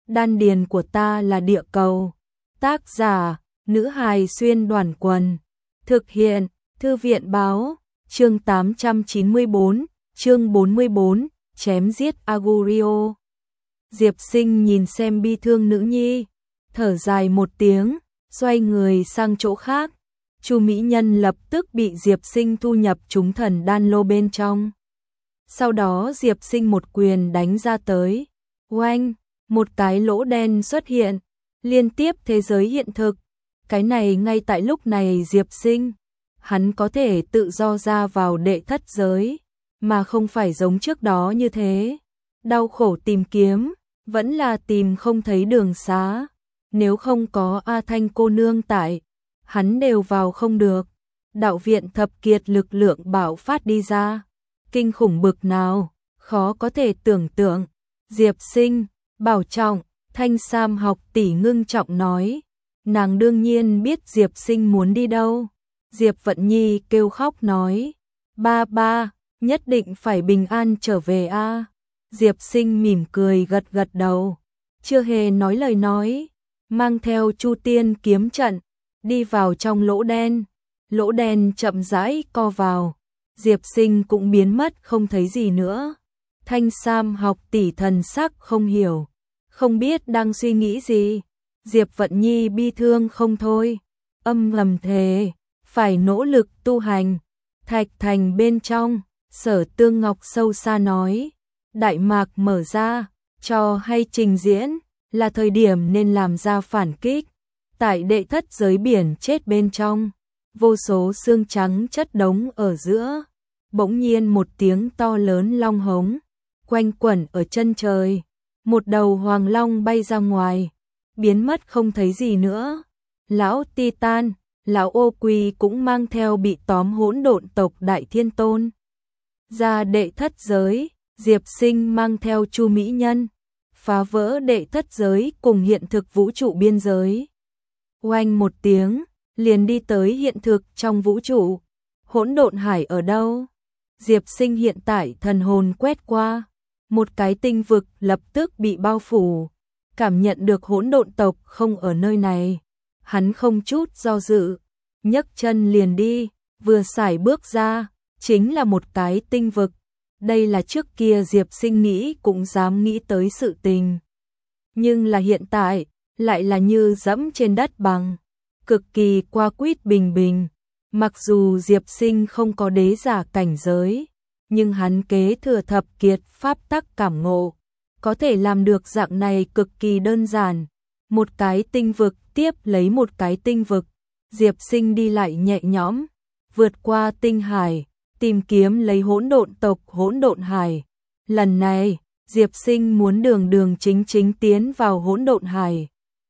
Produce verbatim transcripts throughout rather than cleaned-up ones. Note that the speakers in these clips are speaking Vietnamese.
Đan điền của ta là địa cầu. Tác giả, nữ hài xuyên đoàn quần. Thực hiện, thư viện báo, chương tám trăm chín mươi tư, chương bốn mươi tư, chém giết Agurio. Diệp Sinh nhìn xem bi thương nữ nhi, thở dài một tiếng, xoay người sang chỗ khác. Chu mỹ nhân lập tức bị Diệp Sinh thu nhập trúng thần đan lô bên trong. Sau đó Diệp Sinh một quyền đánh ra tới. Oanh, một cái lỗ đen xuất hiện, liên tiếp thế giới hiện thực. Cái này ngay tại lúc này Diệp Sinh, hắn có thể tự do ra vào đệ thất giới, mà không phải giống trước đó như thế. Đau khổ tìm kiếm, vẫn là tìm không thấy đường xá. Nếu không có A Thanh cô nương tại, hắn đều vào không được. Đạo viện thập kiệt lực lượng bạo phát đi ra. Kinh khủng bực nào, khó có thể tưởng tượng. Diệp Sinh, bảo trọng, Thanh Sam học tỷ ngưng trọng nói. Nàng đương nhiên biết Diệp Sinh muốn đi đâu. Diệp Vận Nhi kêu khóc nói. Ba ba, nhất định phải bình an trở về a. Diệp Sinh mỉm cười gật gật đầu. Chưa hề nói lời nói. Mang theo Chu Tiên kiếm trận, đi vào trong lỗ đen. Lỗ đen chậm rãi co vào. Diệp Sinh cũng biến mất không thấy gì nữa. Thanh Sam học tỷ thần sắc không hiểu, không biết đang suy nghĩ gì. Diệp Vận Nhi bi thương không thôi, âm ngầm thề, phải nỗ lực tu hành. Thạch thành bên trong, Sở Tương Ngọc sâu xa nói, Đại Mạc mở ra, trò hay trình diễn, là thời điểm nên làm ra phản kích. Tại đệ thất giới biển chết bên trong, vô số xương trắng chất đống ở giữa. Bỗng nhiên một tiếng to lớn long hống, quanh quẩn ở chân trời. Một đầu hoàng long bay ra ngoài, biến mất không thấy gì nữa. Lão Titan, lão Ô Quỳ cũng mang theo bị tóm hỗn độn tộc Đại Thiên Tôn. Ra đệ thất giới, Diệp Sinh mang theo Chu mỹ nhân, phá vỡ đệ thất giới cùng hiện thực vũ trụ biên giới. Oanh một tiếng, liền đi tới hiện thực trong vũ trụ. Hỗn độn hải ở đâu? Diệp Sinh hiện tại thần hồn quét qua, một cái tinh vực lập tức bị bao phủ. Cảm nhận được hỗn độn tộc không ở nơi này, hắn không chút do dự, nhấc chân liền đi, vừa xài bước ra, chính là một cái tinh vực. Đây là trước kia Diệp Sinh nghĩ cũng dám nghĩ tới sự tình. Nhưng là hiện tại, lại là như dẫm trên đất bằng, cực kỳ qua quýt bình bình. Mặc dù Diệp Sinh không có đế giả cảnh giới, nhưng hắn kế thừa thập kiệt pháp tắc cảm ngộ, có thể làm được dạng này cực kỳ đơn giản. Một cái tinh vực tiếp lấy một cái tinh vực, Diệp Sinh đi lại nhẹ nhõm, vượt qua tinh hải, tìm kiếm lấy hỗn độn tộc hỗn độn hải. Lần này, Diệp Sinh muốn đường đường chính chính tiến vào hỗn độn hải.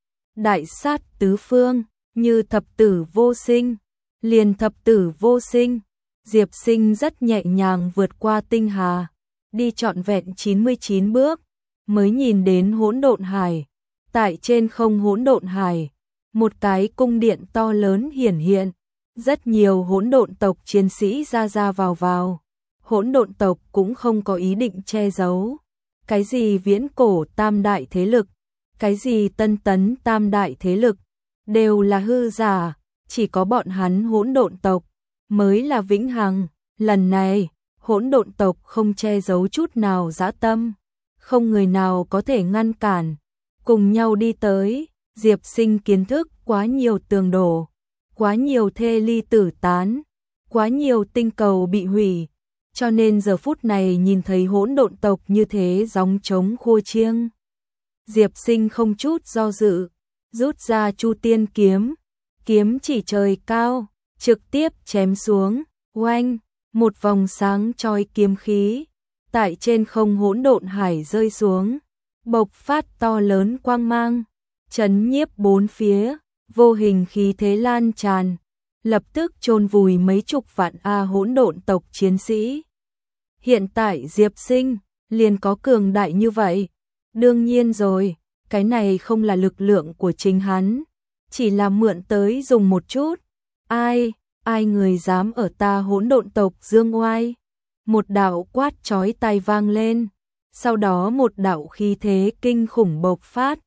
Đại sát tứ phương, như thập tử vô sinh, liền thập tử vô sinh. Diệp Sinh rất nhẹ nhàng vượt qua tinh hà, đi trọn vẹn chín mươi chín bước, mới nhìn đến hỗn độn hải. Tại trên không hỗn độn hải, một cái cung điện to lớn hiển hiện, rất nhiều hỗn độn tộc chiến sĩ ra ra vào vào. Hỗn độn tộc cũng không có ý định che giấu. Cái gì viễn cổ tam đại thế lực, cái gì tân tấn tam đại thế lực, đều là hư giả, chỉ có bọn hắn hỗn độn tộc mới là vĩnh hằng. Lần này, hỗn độn tộc không che giấu chút nào dã tâm, không người nào có thể ngăn cản. Cùng nhau đi tới, Diệp Sinh kiến thức quá nhiều tường đổ, quá nhiều thê ly tử tán, quá nhiều tinh cầu bị hủy, cho nên giờ phút này nhìn thấy hỗn độn tộc như thế gióng trống khua chiêng. Diệp Sinh không chút do dự, rút ra Chu Tiên kiếm, kiếm chỉ trời cao, trực tiếp chém xuống. Oanh, một vòng sáng chói kiếm khí, tại trên không hỗn độn hải rơi xuống, bộc phát to lớn quang mang, chấn nhiếp bốn phía, vô hình khí thế lan tràn, lập tức chôn vùi mấy chục vạn a hỗn độn tộc chiến sĩ. Hiện tại Diệp Sinh liền có cường đại như vậy. Đương nhiên rồi, cái này không là lực lượng của chính hắn, chỉ là mượn tới dùng một chút. Ai, ai người dám ở ta hỗn độn tộc dương oai? Một đạo quát chói tai vang lên, sau đó một đạo khí thế kinh khủng bộc phát,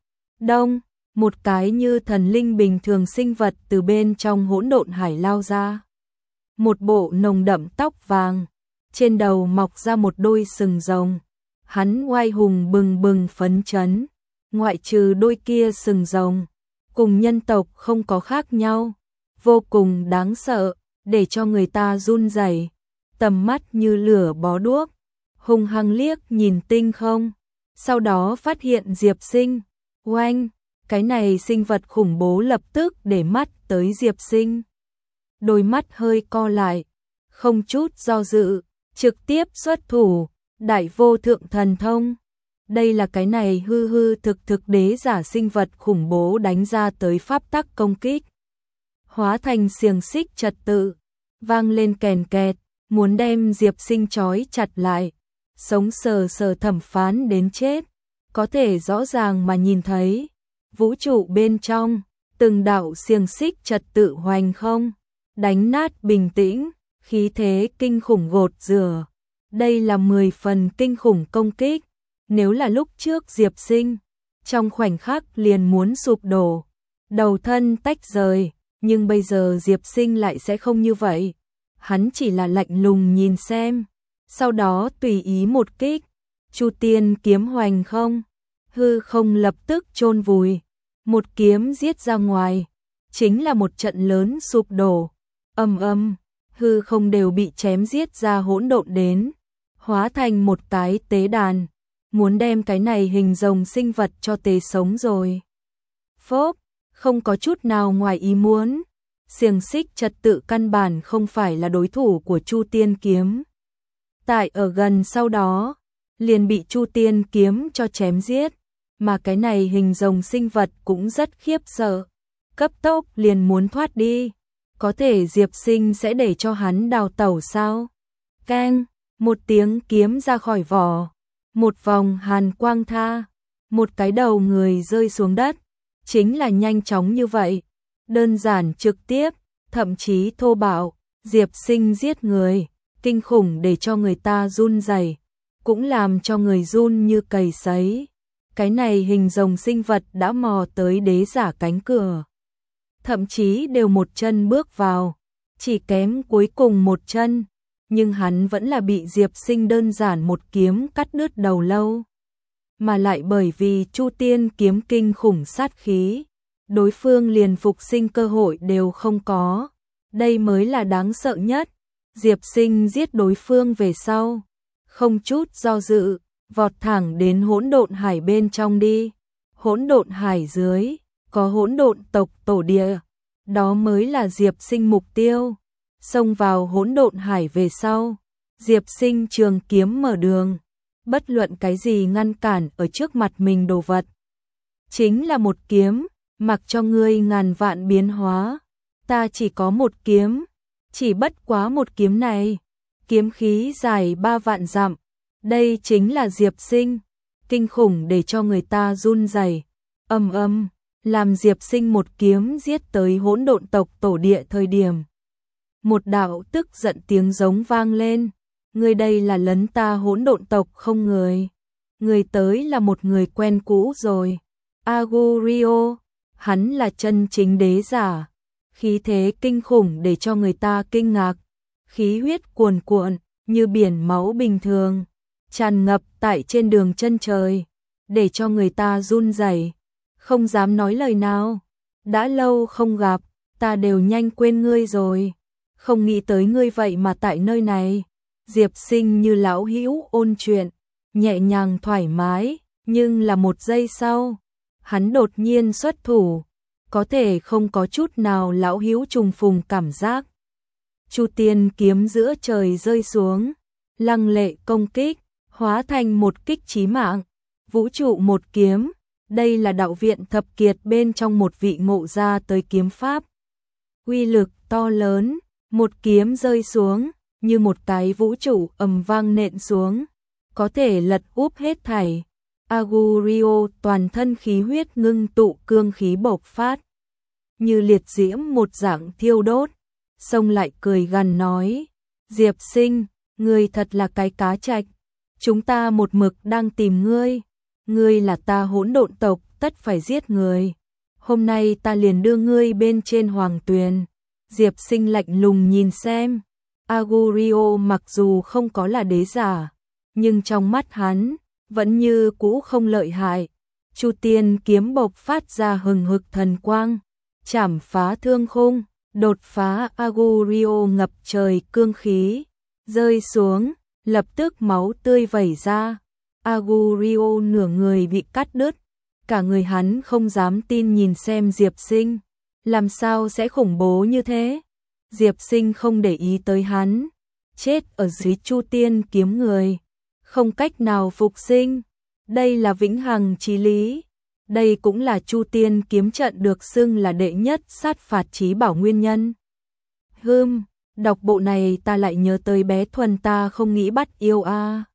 Đông, một cái như thần linh bình thường sinh vật từ bên trong hỗn độn hải lao ra. Một bộ nồng đậm tóc vàng, trên đầu mọc ra một đôi sừng rồng. Hắn oai hùng bừng bừng phấn chấn, ngoại trừ đôi kia sừng rồng, cùng nhân tộc không có khác nhau, vô cùng đáng sợ, để cho người ta run rẩy. Tầm mắt như lửa bó đuốc, hung hăng liếc nhìn tinh không, sau đó phát hiện Diệp Sinh. Oanh, cái này sinh vật khủng bố lập tức để mắt tới Diệp Sinh. Đôi mắt hơi co lại, không chút do dự, trực tiếp xuất thủ, đại vô thượng thần thông. Đây là cái này hư hư thực thực đế giả sinh vật khủng bố đánh ra tới pháp tắc công kích. Hóa thành xiềng xích trật tự, vang lên kèn kẹt, muốn đem Diệp Sinh trói chặt lại, sống sờ sờ thẩm phán đến chết. Có thể rõ ràng mà nhìn thấy, vũ trụ bên trong, từng đạo xiềng xích trật tự hoành không, đánh nát bình tĩnh, khí thế kinh khủng gột rửa. Đây là mười phần kinh khủng công kích, nếu là lúc trước Diệp Sinh, trong khoảnh khắc liền muốn sụp đổ, đầu thân tách rời, nhưng bây giờ Diệp Sinh lại sẽ không như vậy. Hắn chỉ là lạnh lùng nhìn xem, sau đó tùy ý một kích, Chu Tiên kiếm hoành không, hư không lập tức chôn vùi, một kiếm giết ra ngoài, chính là một trận lớn sụp đổ, ầm ầm, hư không đều bị chém giết ra hỗn độn đến, hóa thành một cái tế đàn, muốn đem cái này hình rồng sinh vật cho tế sống rồi. Phốp, không có chút nào ngoài ý muốn, xiềng xích trật tự căn bản không phải là đối thủ của Chu Tiên kiếm. Tại ở gần sau đó, liền bị Chu Tiên kiếm cho chém giết, mà cái này hình rồng sinh vật cũng rất khiếp sợ, cấp tốc liền muốn thoát đi. Có thể Diệp Sinh sẽ để cho hắn đào tẩu sao? Keng, một tiếng kiếm ra khỏi vỏ, một vòng hàn quang tha, một cái đầu người rơi xuống đất, chính là nhanh chóng như vậy, đơn giản trực tiếp, thậm chí thô bạo. Diệp Sinh giết người, kinh khủng để cho người ta run rẩy, cũng làm cho người run như cầy sấy. Cái này hình rồng sinh vật đã mò tới đế giả cánh cửa, thậm chí đều một chân bước vào, chỉ kém cuối cùng một chân, nhưng hắn vẫn là bị Diệp Sinh đơn giản một kiếm cắt đứt đầu lâu. Mà lại bởi vì Chu Tiên kiếm kinh khủng sát khí, đối phương liền phục sinh cơ hội đều không có. Đây mới là đáng sợ nhất. Diệp Sinh giết đối phương về sau, không chút do dự, vọt thẳng đến hỗn độn hải bên trong đi. Hỗn độn hải dưới, có hỗn độn tộc tổ địa, đó mới là Diệp Sinh mục tiêu. Xông vào hỗn độn hải về sau, Diệp Sinh trường kiếm mở đường, bất luận cái gì ngăn cản ở trước mặt mình đồ vật. Chính là một kiếm, mặc cho ngươi ngàn vạn biến hóa, ta chỉ có một kiếm, chỉ bất quá một kiếm này, kiếm khí dài ba vạn dặm, đây chính là Diệp Sinh, kinh khủng để cho người ta run rẩy. Ầm ầm, làm Diệp Sinh một kiếm giết tới hỗn độn tộc tổ địa thời điểm, một đạo tức giận tiếng giống vang lên, người đây là lấn ta hỗn độn tộc không người. Người tới là một người quen cũ rồi, Agurio, hắn là chân chính đế giả, khí thế kinh khủng để cho người ta kinh ngạc, khí huyết cuồn cuộn như biển máu bình thường, tràn ngập tại trên đường chân trời, để cho người ta run rẩy, không dám nói lời nào. Đã lâu không gặp, ta đều nhanh quên ngươi rồi, không nghĩ tới ngươi vậy mà tại nơi này. Diệp Sinh như lão hữu ôn chuyện, nhẹ nhàng thoải mái, nhưng là một giây sau, hắn đột nhiên xuất thủ, có thể không có chút nào lão hữu trùng phùng cảm giác. Chu Tiên kiếm giữa trời rơi xuống, lăng lệ công kích, hóa thành một kích chí mạng, vũ trụ một kiếm, đây là đạo viện thập kiệt bên trong một vị ngộ ra tới kiếm pháp. Uy lực to lớn, một kiếm rơi xuống, như một cái vũ trụ ầm vang nện xuống, có thể lật úp hết thảy. Agurio toàn thân khí huyết ngưng tụ cương khí bộc phát, như liệt diễm một dạng thiêu đốt, xông lại cười gằn nói, Diệp Sinh, ngươi thật là cái cá trạch, chúng ta một mực đang tìm ngươi, ngươi là ta hỗn độn tộc tất phải giết người. Hôm nay ta liền đưa ngươi bên trên hoàng tuyền. Diệp Sinh lạnh lùng nhìn xem. Agurio mặc dù không có là đế giả, nhưng trong mắt hắn, vẫn như cũ không lợi hại. Chu tiên kiếm bộc phát ra hừng hực thần quang, chảm phá thương khung, đột phá Agurio ngập trời cương khí, rơi xuống, lập tức máu tươi vẩy ra. Agurio nửa người bị cắt đứt, cả người hắn không dám tin nhìn xem Diệp Sinh, làm sao sẽ khủng bố như thế? Diệp Sinh không để ý tới hắn, chết ở dưới Chu tiên kiếm người, không cách nào phục sinh. Đây là vĩnh hằng chí lý. Đây cũng là Chu tiên kiếm trận được xưng là đệ nhất sát phạt chí bảo nguyên nhân. Hừm, đọc bộ này ta lại nhớ tới bé Thuần ta không nghĩ bắt yêu a. À.